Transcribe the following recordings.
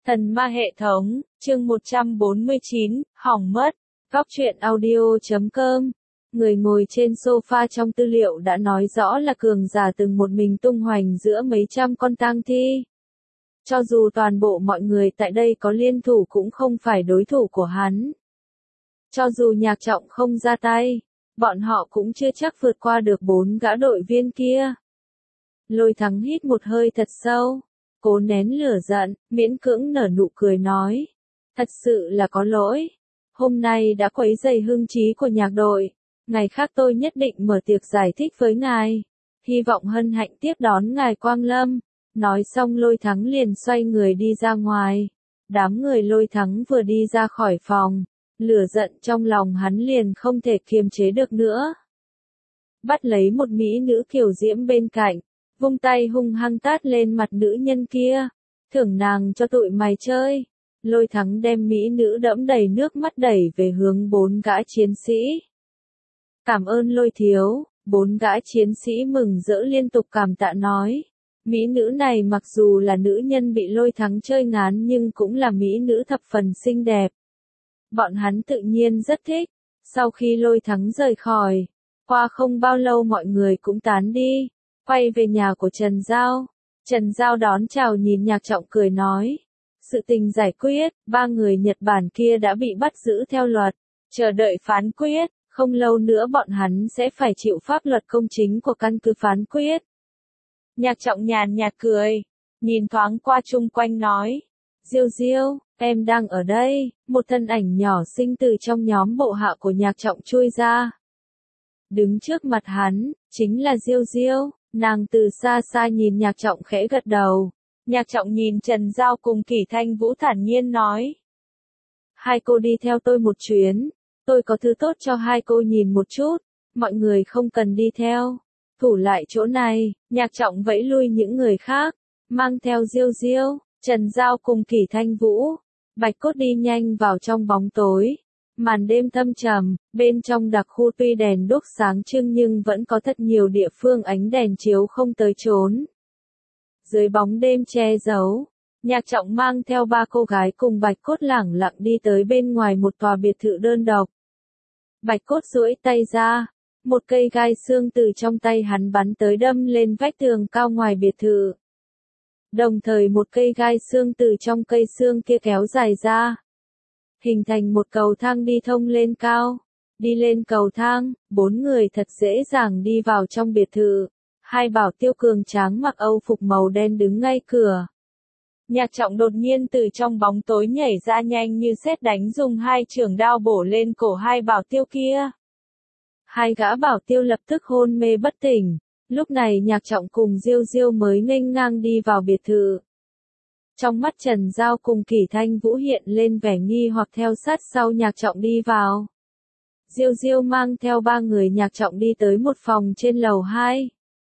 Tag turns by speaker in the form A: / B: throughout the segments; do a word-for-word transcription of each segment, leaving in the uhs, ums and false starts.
A: Thần ma hệ thống, chương một trăm bốn mươi chín, hỏng mất. Góc truyện audio chấm com. Người ngồi trên sofa trong tư liệu đã nói rõ là cường giả từng một mình tung hoành giữa mấy trăm con tang thi. Cho dù toàn bộ mọi người tại đây có liên thủ cũng không phải đối thủ của hắn. Cho dù Nhạc Trọng không ra tay, bọn họ cũng chưa chắc vượt qua được bốn gã đội viên kia. Lôi Thắng hít một hơi thật sâu, cố nén lửa giận, miễn cưỡng nở nụ cười nói. Thật sự là có lỗi. Hôm nay đã quấy rầy hưng trí của nhạc đội. Ngày khác tôi nhất định mở tiệc giải thích với ngài. Hy vọng hân hạnh tiếp đón ngài quang lâm. Nói xong Lôi Thắng liền xoay người đi ra ngoài. Đám người Lôi Thắng vừa đi ra khỏi phòng. Lửa giận trong lòng hắn liền không thể kiềm chế được nữa. Bắt lấy một mỹ nữ kiều diễm bên cạnh. Vung tay hung hăng tát lên mặt nữ nhân kia. Thưởng nàng cho tụi mày chơi. Lôi Thắng đem mỹ nữ đẫm đầy nước mắt đẩy về hướng bốn gã chiến sĩ. Cảm ơn Lôi thiếu. Bốn gã chiến sĩ mừng rỡ liên tục cảm tạ nói. Mỹ nữ này mặc dù là nữ nhân bị Lôi Thắng chơi ngán nhưng cũng là mỹ nữ thập phần xinh đẹp. Bọn hắn tự nhiên rất thích. Sau khi Lôi Thắng rời khỏi, qua không bao lâu mọi người cũng tán đi. Quay về nhà của Trần Giao. Trần Giao đón chào nhìn Nhạc Trọng cười nói. Sự tình giải quyết, ba người Nhật Bản kia đã bị bắt giữ theo luật. Chờ đợi phán quyết, không lâu nữa bọn hắn sẽ phải chịu pháp luật công chính của căn cứ phán quyết. Nhạc Trọng nhàn nhạt cười, nhìn thoáng qua chung quanh nói. Diêu Diêu, em đang ở đây, một thân ảnh nhỏ xinh từ trong nhóm bộ hạ của Nhạc Trọng chui ra. Đứng trước mặt hắn, chính là Diêu Diêu. Nàng từ xa xa nhìn Nhạc Trọng khẽ gật đầu. Nhạc Trọng nhìn Trần Giao cùng Kỷ Thanh Vũ thản nhiên nói. Hai cô đi theo tôi một chuyến. Tôi có thứ tốt cho hai cô nhìn một chút. Mọi người không cần đi theo. Thủ lại chỗ này. Nhạc Trọng vẫy lui những người khác. Mang theo Diêu Diêu, Trần Giao cùng Kỷ Thanh Vũ. Bạch Cốt đi nhanh vào trong bóng tối. Màn đêm thâm trầm, bên trong đặc khu tuy đèn đuốc sáng trưng nhưng vẫn có thật nhiều địa phương ánh đèn chiếu không tới chốn. Dưới bóng đêm che giấu, Nhạc Trọng mang theo ba cô gái cùng Bạch Cốt lẳng lặng đi tới bên ngoài một tòa biệt thự đơn độc. Bạch Cốt duỗi tay ra, một cây gai xương từ trong tay hắn bắn tới đâm lên vách tường cao ngoài biệt thự. Đồng thời một cây gai xương từ trong cây xương kia kéo dài ra. Hình thành một cầu thang đi thông lên cao. Đi lên cầu thang, bốn người thật dễ dàng đi vào trong biệt thự. Hai bảo tiêu cường tráng mặc âu phục màu đen đứng ngay cửa. Nhạc Trọng đột nhiên từ trong bóng tối nhảy ra nhanh như sét đánh dùng hai chưởng đao bổ lên cổ hai bảo tiêu kia. Hai gã bảo tiêu lập tức hôn mê bất tỉnh. Lúc này Nhạc Trọng cùng Diêu Diêu mới nghênh ngang đi vào biệt thự. Trong mắt Trần Giao cùng Kỷ Thanh Vũ hiện lên vẻ nghi hoặc theo sát sau Nhạc Trọng đi vào. Diêu Diêu mang theo ba người Nhạc Trọng đi tới một phòng trên lầu hai.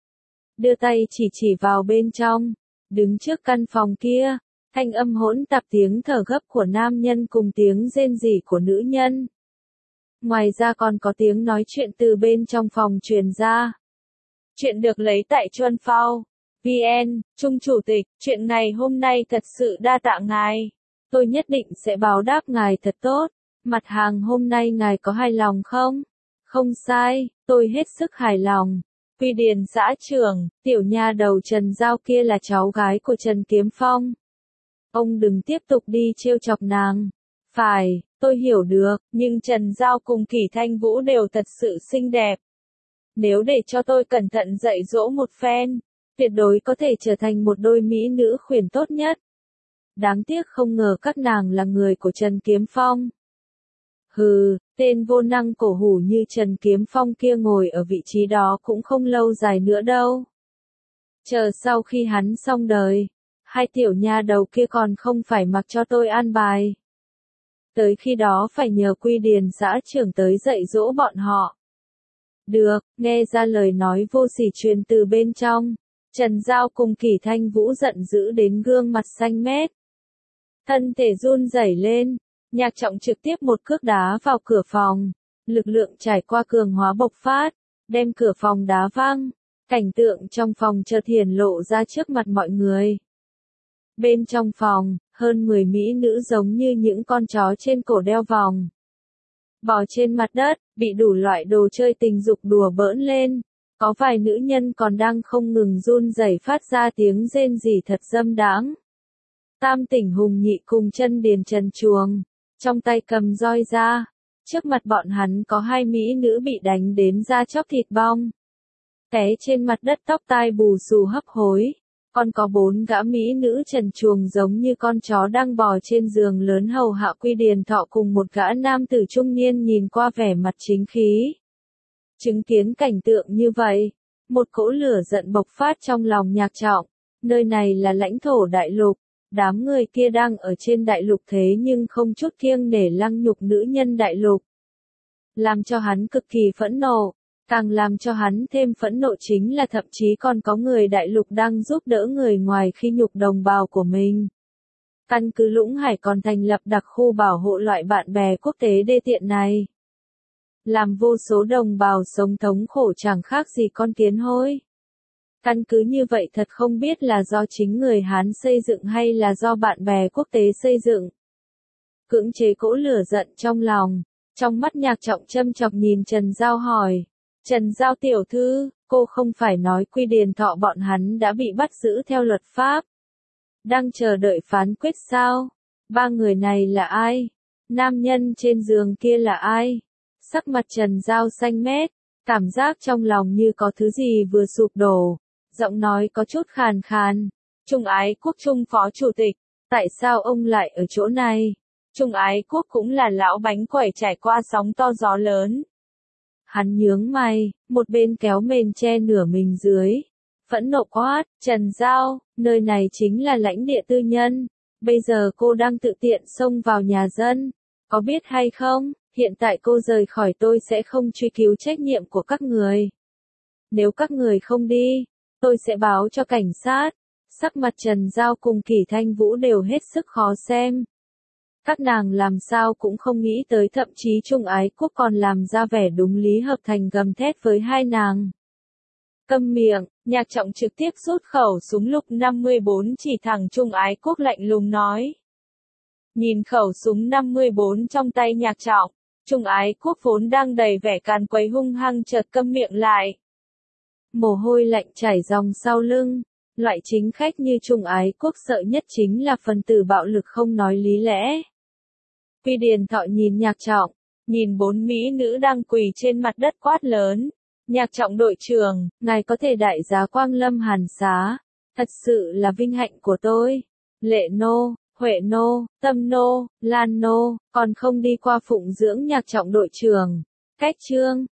A: Đưa tay chỉ chỉ vào bên trong. Đứng trước căn phòng kia, thanh âm hỗn tạp tiếng thở gấp của nam nhân cùng tiếng rên rỉ của nữ nhân. Ngoài ra còn có tiếng nói chuyện từ bên trong phòng truyền ra. Chuyện được lấy tại Chuan Phao. vê en, Trung Chủ tịch, chuyện ngày hôm nay thật sự đa tạ ngài. Tôi nhất định sẽ báo đáp ngài thật tốt. Mặt hàng hôm nay ngài có hài lòng không? Không sai, tôi hết sức hài lòng. Quy Điền xã trưởng, tiểu nha đầu Trần Giao kia là cháu gái của Trần Kiếm Phong. Ông đừng tiếp tục đi trêu chọc nàng. Phải, tôi hiểu được, nhưng Trần Giao cùng Kỷ Thanh Vũ đều thật sự xinh đẹp. Nếu để cho tôi cẩn thận dạy dỗ một phen, tuyệt đối có thể trở thành một đôi mỹ nữ khuyển tốt nhất. Đáng tiếc không ngờ các nàng là người của Trần Kiếm Phong. Hừ, tên vô năng cổ hủ như Trần Kiếm Phong kia ngồi ở vị trí đó cũng không lâu dài nữa đâu. Chờ sau khi hắn xong đời, hai tiểu nha đầu kia còn không phải mặc cho tôi an bài. Tới khi đó phải nhờ Quy Điền xã trưởng tới dạy dỗ bọn họ. Được, nghe ra lời nói vô sỉ truyền từ bên trong. Trần Giao cùng Kỷ Thanh Vũ giận dữ đến gương mặt xanh mét. Thân thể run rẩy lên. Nhạc Trọng trực tiếp một cước đá vào cửa phòng. Lực lượng trải qua cường hóa bộc phát. Đem cửa phòng đá văng. Cảnh tượng trong phòng chợt hiển lộ ra trước mặt mọi người. Bên trong phòng, hơn mười mỹ nữ giống như những con chó trên cổ đeo vòng. Bò trên mặt đất, bị đủ loại đồ chơi tình dục đùa bỡn lên. Có vài nữ nhân còn đang không ngừng run rẩy phát ra tiếng rên rỉ thật dâm đãng. Tam tỉnh hùng nhị cùng chân điền trần chuồng, trong tay cầm roi ra. Trước mặt bọn hắn có hai mỹ nữ bị đánh đến da chóc thịt bong. Té trên mặt đất tóc tai bù xù hấp hối. Còn có bốn gã mỹ nữ trần truồng giống như con chó đang bò trên giường lớn hầu hạ Quy Điền Thọ cùng một gã nam tử trung niên nhìn qua vẻ mặt chính khí. Chứng kiến cảnh tượng như vậy, một cỗ lửa giận bộc phát trong lòng Nhạc Trọng. Nơi này là lãnh thổ đại lục, đám người kia đang ở trên đại lục thế nhưng không chút kiêng nể lăng nhục nữ nhân đại lục. Làm cho hắn cực kỳ phẫn nộ. Càng làm cho hắn thêm phẫn nộ chính là thậm chí còn có người đại lục đang giúp đỡ người ngoài khi nhục đồng bào của mình. Căn cứ Lũng Hải còn thành lập đặc khu bảo hộ loại bạn bè quốc tế đê tiện này. Làm vô số đồng bào sống thống khổ chẳng khác gì con kiến hôi. Căn cứ như vậy thật không biết là do chính người Hán xây dựng hay là do bạn bè quốc tế xây dựng. Cưỡng chế cỗ lửa giận trong lòng, trong mắt Nhạc Trọng châm chọc nhìn Trần Giao hỏi. Trần Giao tiểu thư, cô không phải nói Quy Điền Thọ bọn hắn đã bị bắt giữ theo luật pháp. Đang chờ đợi phán quyết sao? Ba người này là ai? Nam nhân trên giường kia là ai? Sắc mặt Trần Giao xanh mét, cảm giác trong lòng như có thứ gì vừa sụp đổ. Giọng nói có chút khàn khàn. Trung Ái Quốc Trung Phó Chủ tịch, tại sao ông lại ở chỗ này? Trung Ái Quốc cũng là lão bánh quẩy trải qua sóng to gió lớn. Hắn nhướng mày, một bên kéo mền che nửa mình dưới. Phẫn nộ quát, Trần Giao, nơi này chính là lãnh địa tư nhân. Bây giờ cô đang tự tiện xông vào nhà dân. Có biết hay không, hiện tại cô rời khỏi tôi sẽ không truy cứu trách nhiệm của các người. Nếu các người không đi, tôi sẽ báo cho cảnh sát. Sắc mặt Trần Giao cùng Kỷ Thanh Vũ đều hết sức khó xem. Các nàng làm sao cũng không nghĩ tới thậm chí Trung Ái Quốc còn làm ra vẻ đúng lý hợp thành gầm thét với hai nàng. Câm miệng, Nhạc Trọng trực tiếp rút khẩu súng lục năm mươi bốn chỉ thẳng Trung Ái Quốc lạnh lùng nói. Nhìn khẩu súng năm mươi bốn trong tay Nhạc Trọng, Trung Ái Quốc vốn đang đầy vẻ càn quấy hung hăng chợt câm miệng lại. Mồ hôi lạnh chảy ròng sau lưng. Loại chính khách như Trung Ái Quốc sợ nhất chính là phần tử bạo lực không nói lý lẽ. Quy Điền Thọ nhìn Nhạc Trọng, nhìn bốn mỹ nữ đang quỳ trên mặt đất quát lớn. Nhạc Trọng đội trưởng, ngài có thể đại giá Quang Lâm Hàn Xá. Thật sự là vinh hạnh của tôi. Lệ nô, Huệ nô, Tâm nô, Lan nô, còn không đi qua phụng dưỡng Nhạc Trọng đội trưởng. Cách chương.